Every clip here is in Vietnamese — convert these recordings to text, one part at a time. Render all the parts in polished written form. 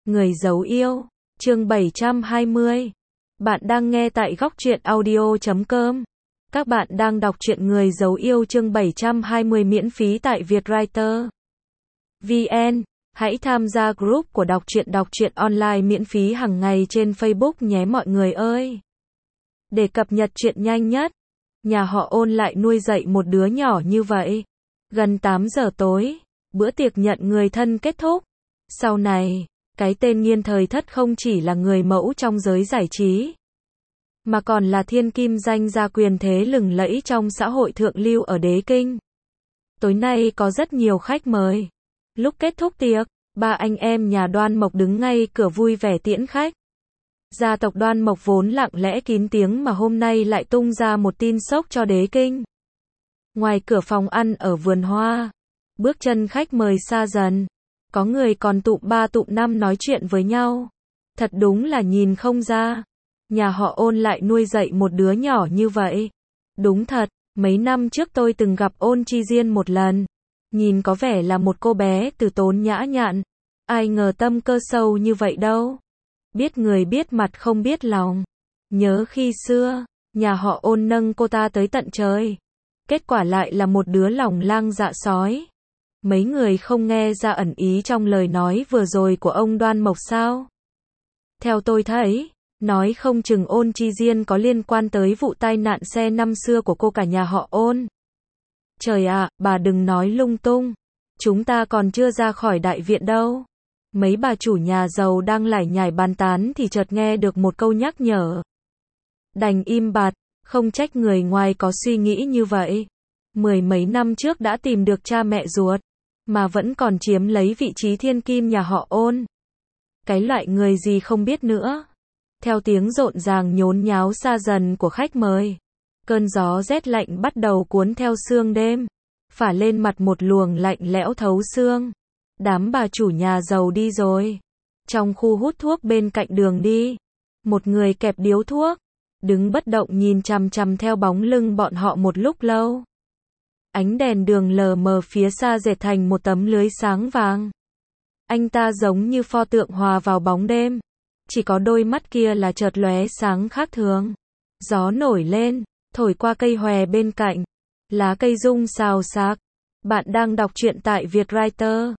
Người giấu yêu, chương 720. Bạn đang nghe tại góc truyện audio.com. Các bạn đang đọc truyện Người giấu yêu chương 720 miễn phí tại Vietwriter VN. Hãy tham gia group của đọc truyện online miễn phí hàng ngày trên Facebook nhé mọi người ơi. Để cập nhật truyện nhanh nhất, nhà họ Ôn lại nuôi dạy một đứa nhỏ như vậy. Gần 8 giờ tối, bữa tiệc nhận người thân kết thúc. Sau này, cái tên Nghiên Thời Thất không chỉ là người mẫu trong giới giải trí, mà còn là thiên kim danh gia quyền thế lừng lẫy trong xã hội thượng lưu ở Đế Kinh. Tối nay có rất nhiều khách mời. Lúc kết thúc tiệc, ba anh em nhà Đoan Mộc đứng ngay cửa vui vẻ tiễn khách. Gia tộc Đoan Mộc vốn lặng lẽ kín tiếng mà hôm nay lại tung ra một tin sốc cho Đế Kinh. Ngoài cửa phòng ăn ở vườn hoa, bước chân khách mời xa dần. Có người còn tụm 3 tụm 5 nói chuyện với nhau. Thật đúng là nhìn không ra. Nhà họ Ôn lại nuôi dạy một đứa nhỏ như vậy. Đúng thật, mấy năm trước tôi từng gặp Ôn Chi Diên một lần. Nhìn có vẻ là một cô bé từ tốn nhã nhặn. Ai ngờ tâm cơ sâu như vậy đâu. Biết người biết mặt không biết lòng. Nhớ khi xưa, nhà họ Ôn nâng cô ta tới tận trời. Kết quả lại là một đứa lòng lang dạ sói. Mấy người không nghe ra ẩn ý trong lời nói vừa rồi của ông Đoan Mộc sao? Theo tôi thấy, nói không chừng Ôn Chi Diên có liên quan tới vụ tai nạn xe năm xưa của cô cả nhà họ Ôn. Trời ạ, bà đừng nói lung tung. Chúng ta còn chưa ra khỏi đại viện đâu. Mấy bà chủ nhà giàu đang lải nhải bàn tán thì chợt nghe được một câu nhắc nhở. Đành im bặt, không trách người ngoài có suy nghĩ như vậy. 10 mấy năm trước đã tìm được cha mẹ ruột, mà vẫn còn chiếm lấy vị trí thiên kim nhà họ Ôn. Cái loại người gì không biết nữa. Theo tiếng rộn ràng nhốn nháo xa dần của khách mời, cơn gió rét lạnh bắt đầu cuốn theo sương đêm, phả lên mặt một luồng lạnh lẽo thấu xương. Đám bà chủ nhà giàu đi rồi. Trong khu hút thuốc bên cạnh đường đi, một người kẹp điếu thuốc, đứng bất động nhìn chằm chằm theo bóng lưng bọn họ một lúc lâu. Ánh đèn đường lờ mờ phía xa dệt thành một tấm lưới sáng vàng. Anh ta giống như pho tượng hòa vào bóng đêm. Chỉ có đôi mắt kia là chợt lóe sáng khác thường. Gió nổi lên, thổi qua cây hòe bên cạnh. Lá cây rung xào xạc. Bạn đang đọc truyện tại Vietwriter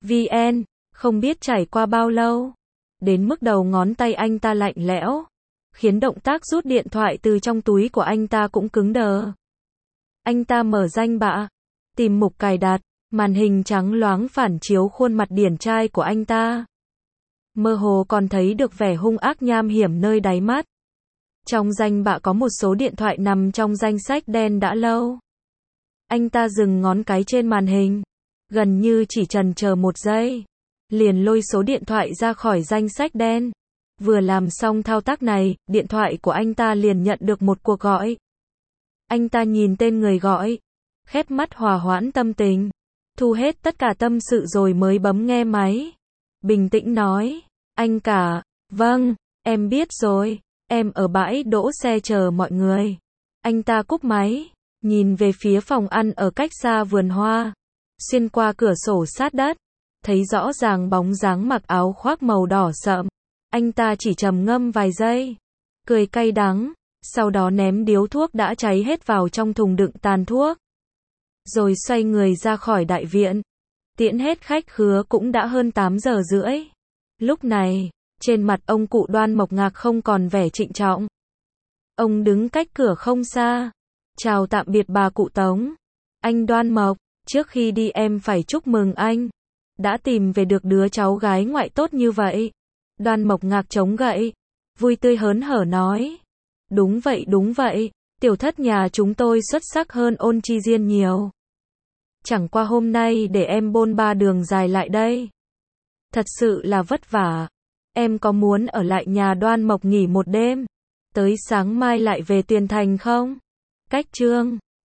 VN. Không biết trải qua bao lâu, đến mức đầu ngón tay anh ta lạnh lẽo, khiến động tác rút điện thoại từ trong túi của anh ta cũng cứng đờ. Anh ta mở danh bạ, tìm mục cài đặt, màn hình trắng loáng phản chiếu khuôn mặt điển trai của anh ta. Mơ hồ còn thấy được vẻ hung ác nham hiểm nơi đáy mắt. Trong danh bạ có một số điện thoại nằm trong danh sách đen đã lâu. Anh ta dừng ngón cái trên màn hình, gần như chỉ chần chờ một giây, liền lôi số điện thoại ra khỏi danh sách đen. Vừa làm xong thao tác này, điện thoại của anh ta liền nhận được một cuộc gọi. Anh ta nhìn tên người gọi, khép mắt hòa hoãn tâm tình, thu hết tất cả tâm sự rồi mới bấm nghe máy. Bình tĩnh nói, anh cả, vâng, em biết rồi, em ở bãi đỗ xe chờ mọi người. Anh ta cúp máy, nhìn về phía phòng ăn ở cách xa vườn hoa, xuyên qua cửa sổ sát đất, thấy rõ ràng bóng dáng mặc áo khoác màu đỏ sậm. Anh ta chỉ trầm ngâm vài giây, cười cay đắng. Sau đó ném điếu thuốc đã cháy hết vào trong thùng đựng tàn thuốc. Rồi xoay người ra khỏi đại viện. Tiễn hết khách khứa cũng đã hơn 8 giờ rưỡi. Lúc này, trên mặt ông cụ Đoan Mộc Ngạc không còn vẻ trịnh trọng. Ông đứng cách cửa không xa. Chào tạm biệt bà cụ Tống. Anh Đoan Mộc, trước khi đi em phải chúc mừng anh. Đã tìm về được đứa cháu gái ngoại tốt như vậy. Đoan Mộc Ngạc chống gậy, vui tươi hớn hở nói. Đúng vậy, tiểu thất nhà chúng tôi xuất sắc hơn Ôn Chi Diên nhiều. Chẳng qua hôm nay để em bôn ba đường dài lại đây. Thật sự là vất vả. Em có muốn ở lại nhà Đoan Mộc nghỉ một đêm, tới sáng mai lại về Tuyền Thành không? Cách chương